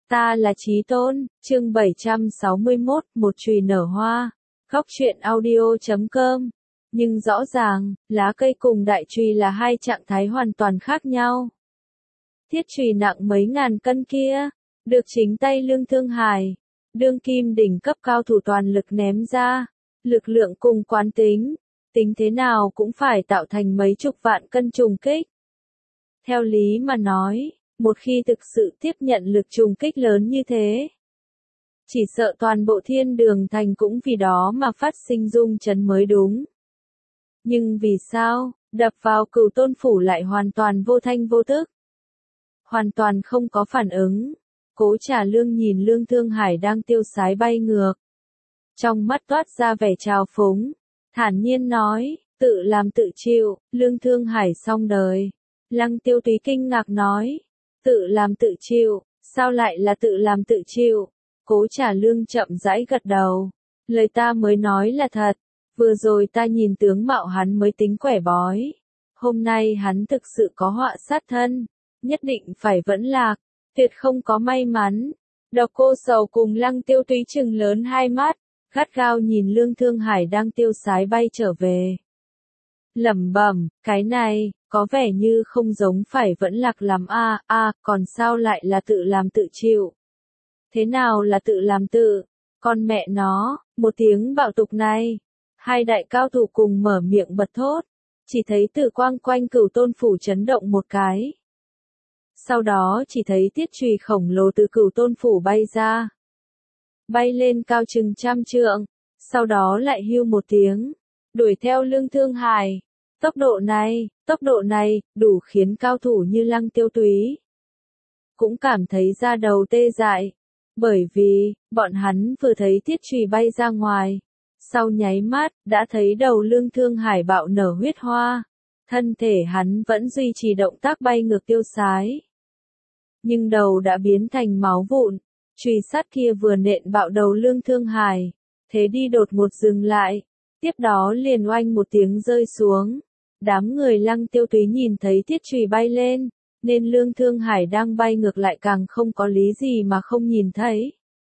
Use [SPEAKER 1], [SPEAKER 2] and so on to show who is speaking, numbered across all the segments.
[SPEAKER 1] Ta là Chí Tôn, chương 761, một chùy nở hoa. Góc truyện audio.com. Nhưng rõ ràng, lá cây cùng đại chùy là hai trạng thái hoàn toàn khác nhau. Thiết chùy nặng mấy ngàn cân kia, được chính tay Lương Thương Hải, đương kim đỉnh cấp cao thủ toàn lực ném ra, lực lượng cùng quán tính, tính thế nào cũng phải tạo thành mấy chục vạn cân trùng kích. Theo lý mà nói, một khi thực sự tiếp nhận lực trùng kích lớn như thế, chỉ sợ toàn bộ Thiên Đường Thành cũng vì đó mà phát sinh rung chấn mới đúng. Nhưng vì sao, đập vào Cửu Tôn Phủ lại hoàn toàn vô thanh vô tức, hoàn toàn không có phản ứng. Cố Trà Lương nhìn Lương Thương Hải đang tiêu sái bay ngược, trong mắt toát ra vẻ trào phúng, thản nhiên nói, tự làm tự chịu. Lương Thương Hải xong đời. Lăng Tiêu Túy kinh ngạc nói, tự làm tự chịu, sao lại là tự làm tự chịu? Cố Trà Lương chậm rãi gật đầu, lời ta mới nói là thật, vừa rồi ta nhìn tướng mạo hắn mới tính quẻ bói, hôm nay hắn thực sự có họa sát thân, nhất định phải vẫn lạc, tuyệt không có may mắn. Độc Cô Sầu cùng Lăng Tiêu Túy trừng lớn hai mắt, gắt gao nhìn Lương Thương Hải đang tiêu sái bay trở về. Lẩm bẩm, cái này, có vẻ như không giống phải vẫn lạc lắm còn sao lại là tự làm tự chịu? Thế nào là tự làm tự? Con mẹ nó, một tiếng bạo tục này. Hai đại cao thủ cùng mở miệng bật thốt, chỉ thấy tử quang quanh Cửu Tôn Phủ chấn động một cái. Sau đó chỉ thấy thiết chùy khổng lồ từ Cửu Tôn Phủ bay ra. Bay lên cao chừng 100 trượng, sau đó lại hưu một tiếng, đuổi theo Lương Thương Hải. Tốc độ này, đủ khiến cao thủ như Lăng Tiêu Túy cũng cảm thấy da đầu tê dại, bởi vì, bọn hắn vừa thấy thiết chùy bay ra ngoài, sau nháy mắt, đã thấy đầu Lương Thương Hải bạo nở huyết hoa, thân thể hắn vẫn duy trì động tác bay ngược tiêu sái. Nhưng đầu đã biến thành máu vụn, chùy sắt kia vừa nện bạo đầu Lương Thương Hải, thế đi đột ngột dừng lại, tiếp đó liền oanh một tiếng rơi xuống. Đám người Lăng Tiêu Túy nhìn thấy thiết chùy bay lên, nên Lương Thương Hải đang bay ngược lại càng không có lý gì mà không nhìn thấy.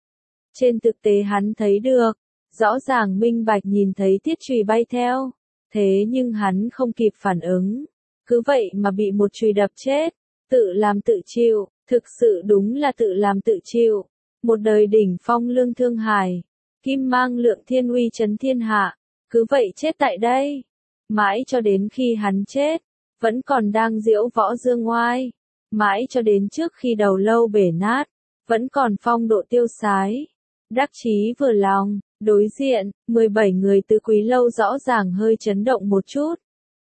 [SPEAKER 1] Trên thực tế hắn thấy được, rõ ràng minh bạch nhìn thấy thiết chùy bay theo, thế nhưng hắn không kịp phản ứng, cứ vậy mà bị một chùy đập chết. Tự làm tự chịu, thực sự đúng là tự làm tự chịu. Một đời đỉnh phong Lương Thương Hải, kim mang lượng thiên uy chấn thiên hạ, cứ vậy chết tại đây. Mãi cho đến khi hắn chết, vẫn còn đang diễu võ dương oai. Mãi cho đến trước khi đầu lâu bể nát, vẫn còn phong độ tiêu sái. Đắc chí vừa lòng, đối diện, 17 người từ Quý Lâu rõ ràng hơi chấn động một chút.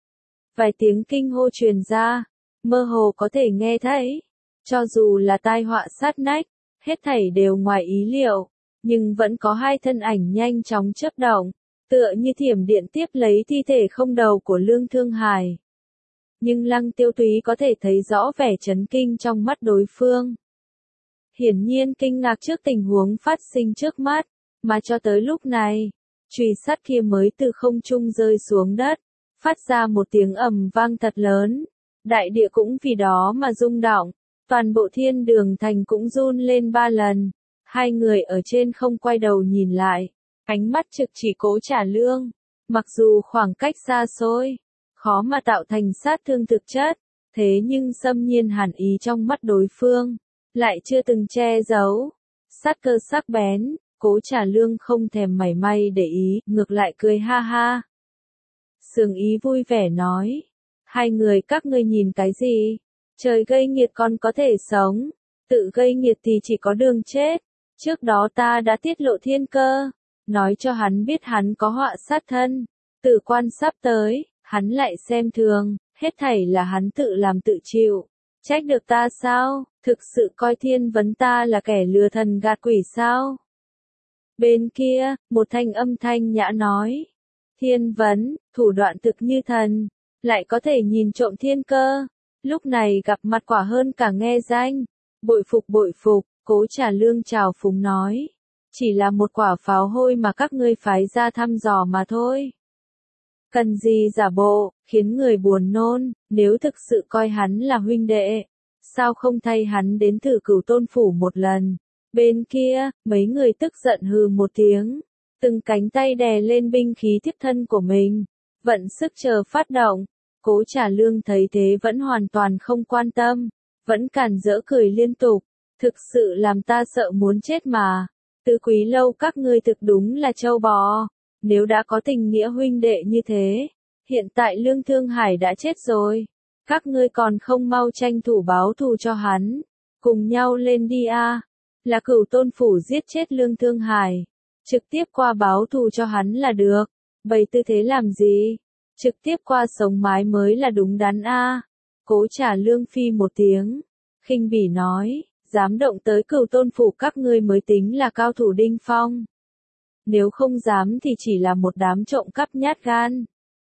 [SPEAKER 1] Vài tiếng kinh hô truyền ra, mơ hồ có thể nghe thấy. Cho dù là tai họa sát nách, hết thảy đều ngoài ý liệu, nhưng vẫn có hai thân ảnh nhanh chóng chớp động, tựa như thiểm điện tiếp lấy thi thể không đầu của Lương Thương Hải. Nhưng Lăng Tiêu Túy có thể thấy rõ vẻ chấn kinh trong mắt đối phương. Hiển nhiên kinh ngạc trước tình huống phát sinh trước mắt, mà cho tới lúc này, chùy sắt kia mới từ không trung rơi xuống đất, phát ra một tiếng ầm vang thật lớn. Đại địa cũng vì đó mà rung động, toàn bộ Thiên Đường Thành cũng run lên 3 lần. Hai người ở trên không quay đầu nhìn lại, ánh mắt trực chỉ Cố Trà Lương. Mặc dù khoảng cách xa xôi, khó mà tạo thành sát thương thực chất, thế nhưng xâm nhiên hàn ý trong mắt đối phương, lại chưa từng che giấu. Sát cơ sắc bén, Cố Trà Lương không thèm mảy may để ý, ngược lại cười ha ha. Sướng ý vui vẻ nói, hai người các ngươi nhìn cái gì? Trời gây nghiệt còn có thể sống, tự gây nghiệt thì chỉ có đường chết. Trước đó ta đã tiết lộ thiên cơ, nói cho hắn biết hắn có họa sát thân. Tử quan sắp tới, hắn lại xem thường, hết thảy là hắn tự làm tự chịu. Trách được ta sao? Thực sự coi Thiên Vấn ta là kẻ lừa thần gạt quỷ sao? Bên kia, một thanh âm thanh nhã nói. Thiên Vấn, thủ đoạn thực như thần, lại có thể nhìn trộm thiên cơ. Lúc này gặp mặt quả hơn cả nghe danh. Bội phục, Cố Trà Lương chào phúng nói. Chỉ là một quả pháo hôi mà các ngươi phái ra thăm dò mà thôi. Cần gì giả bộ, khiến người buồn nôn, nếu thực sự coi hắn là huynh đệ. sao không thay hắn đến thử Cửu Tôn phủ một lần. Bên kia, mấy người tức giận hừ một tiếng, từng cánh tay đè lên binh khí tiếp thân của mình, vận sức chờ phát động. Cố Trả Lương thấy thế vẫn hoàn toàn không quan tâm, vẫn càn rỡ cười liên tục, thực sự làm ta sợ muốn chết mà. Tứ Quý Lâu các ngươi thực đúng là trâu bò, nếu đã có tình nghĩa huynh đệ như thế, hiện tại Lương Thương Hải đã chết rồi, các ngươi còn không mau tranh thủ báo thù cho hắn, cùng nhau lên đi a. Là Cửu Tôn phủ giết chết Lương Thương Hải, trực tiếp qua báo thù cho hắn là được, bày tư thế làm gì, trực tiếp qua sống mái mới là đúng đắn a. Cố Trả Lương phi một tiếng, khinh bỉ nói, dám động tới Cửu Tôn phủ các ngươi mới tính là cao thủ đỉnh phong. Nếu không dám thì chỉ là một đám trộm cắp nhát gan.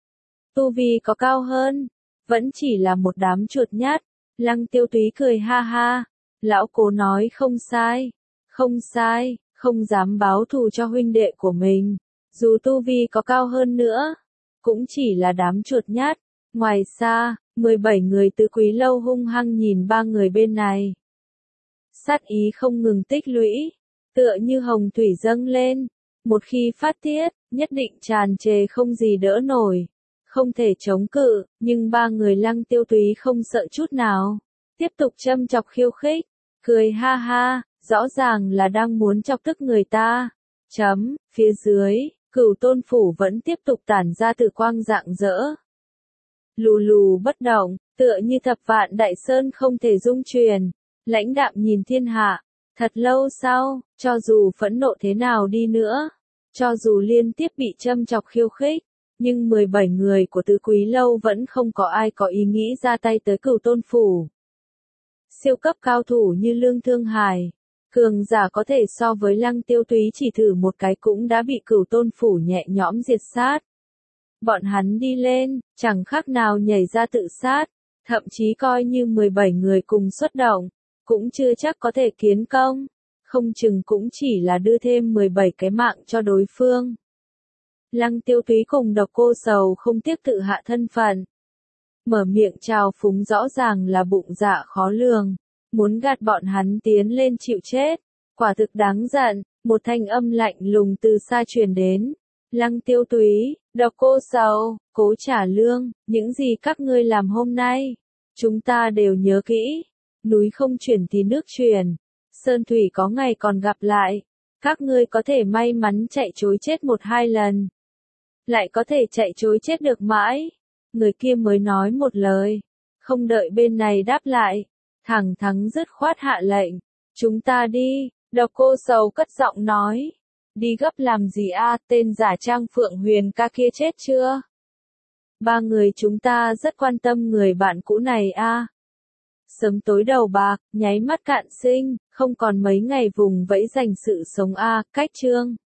[SPEAKER 1] Tu vi có cao hơn, vẫn chỉ là một đám chuột nhát. Lăng Tiêu Túy cười ha ha, lão Cố nói không sai, không dám báo thù cho huynh đệ của mình, dù tu vi có cao hơn nữa, cũng chỉ là đám chuột nhát. Ngoài xa, 17 người Tứ Quý Lâu hung hăng nhìn ba người bên này. Sát ý không ngừng tích lũy, tựa như hồng thủy dâng lên, một khi phát tiết, nhất định tràn trề không gì đỡ nổi, không thể chống cự, nhưng ba người Lăng Tiêu Túy không sợ chút nào, tiếp tục châm chọc khiêu khích, cười ha ha, rõ ràng là đang muốn chọc tức người ta. Phía dưới, Cửu Tôn phủ vẫn tiếp tục tản ra từ quang rạng rỡ. Lù lù bất động, tựa như thập vạn đại sơn không thể dung truyền, lãnh đạm nhìn thiên hạ. Thật lâu sau, cho dù phẫn nộ thế nào đi nữa, cho dù liên tiếp bị châm chọc khiêu khích, nhưng 17 người của Tứ Quý Lâu vẫn không có ai có ý nghĩ ra tay tới Cửu Tôn phủ. Siêu cấp cao thủ như Lương Thương Hải, cường giả có thể so với Lăng Tiêu Túy chỉ thử một cái cũng đã bị Cửu Tôn phủ nhẹ nhõm diệt sát. Bọn hắn đi lên, chẳng khác nào nhảy ra tự sát, thậm chí coi như 17 người cùng xuất động, cũng chưa chắc có thể kiến công, không chừng cũng chỉ là đưa thêm 17 cái mạng cho đối phương. Lăng Tiêu Túy cùng Độc Cô Sầu không tiếc tự hạ thân phận, mở miệng trào phúng rõ ràng là bụng dạ khó lường, muốn gạt bọn hắn tiến lên chịu chết, quả thực đáng giận. Một thanh âm lạnh lùng từ xa truyền đến, Lăng Tiêu Túy, Độc Cô Sầu, Cố Trả Lương, những gì các ngươi làm hôm nay, chúng ta đều nhớ kỹ, núi không chuyển thì nước chuyển, sơn thủy có ngày còn gặp lại, các ngươi có thể may mắn chạy trối chết một hai lần, lại có thể chạy trối chết được mãi. Người kia mới nói một lời, không đợi bên này đáp lại, thẳng thắn dứt khoát hạ lệnh, chúng ta đi. Độc Cô Sầu cất giọng nói, đi gấp làm gì a, tên giả trang Phượng Huyền ca kia chết chưa? Ba người chúng ta rất quan tâm người bạn cũ này a. Sớm tối đầu bạc, nháy mắt cạn sinh, không còn mấy ngày vùng vẫy giành sự sống a. Cách chương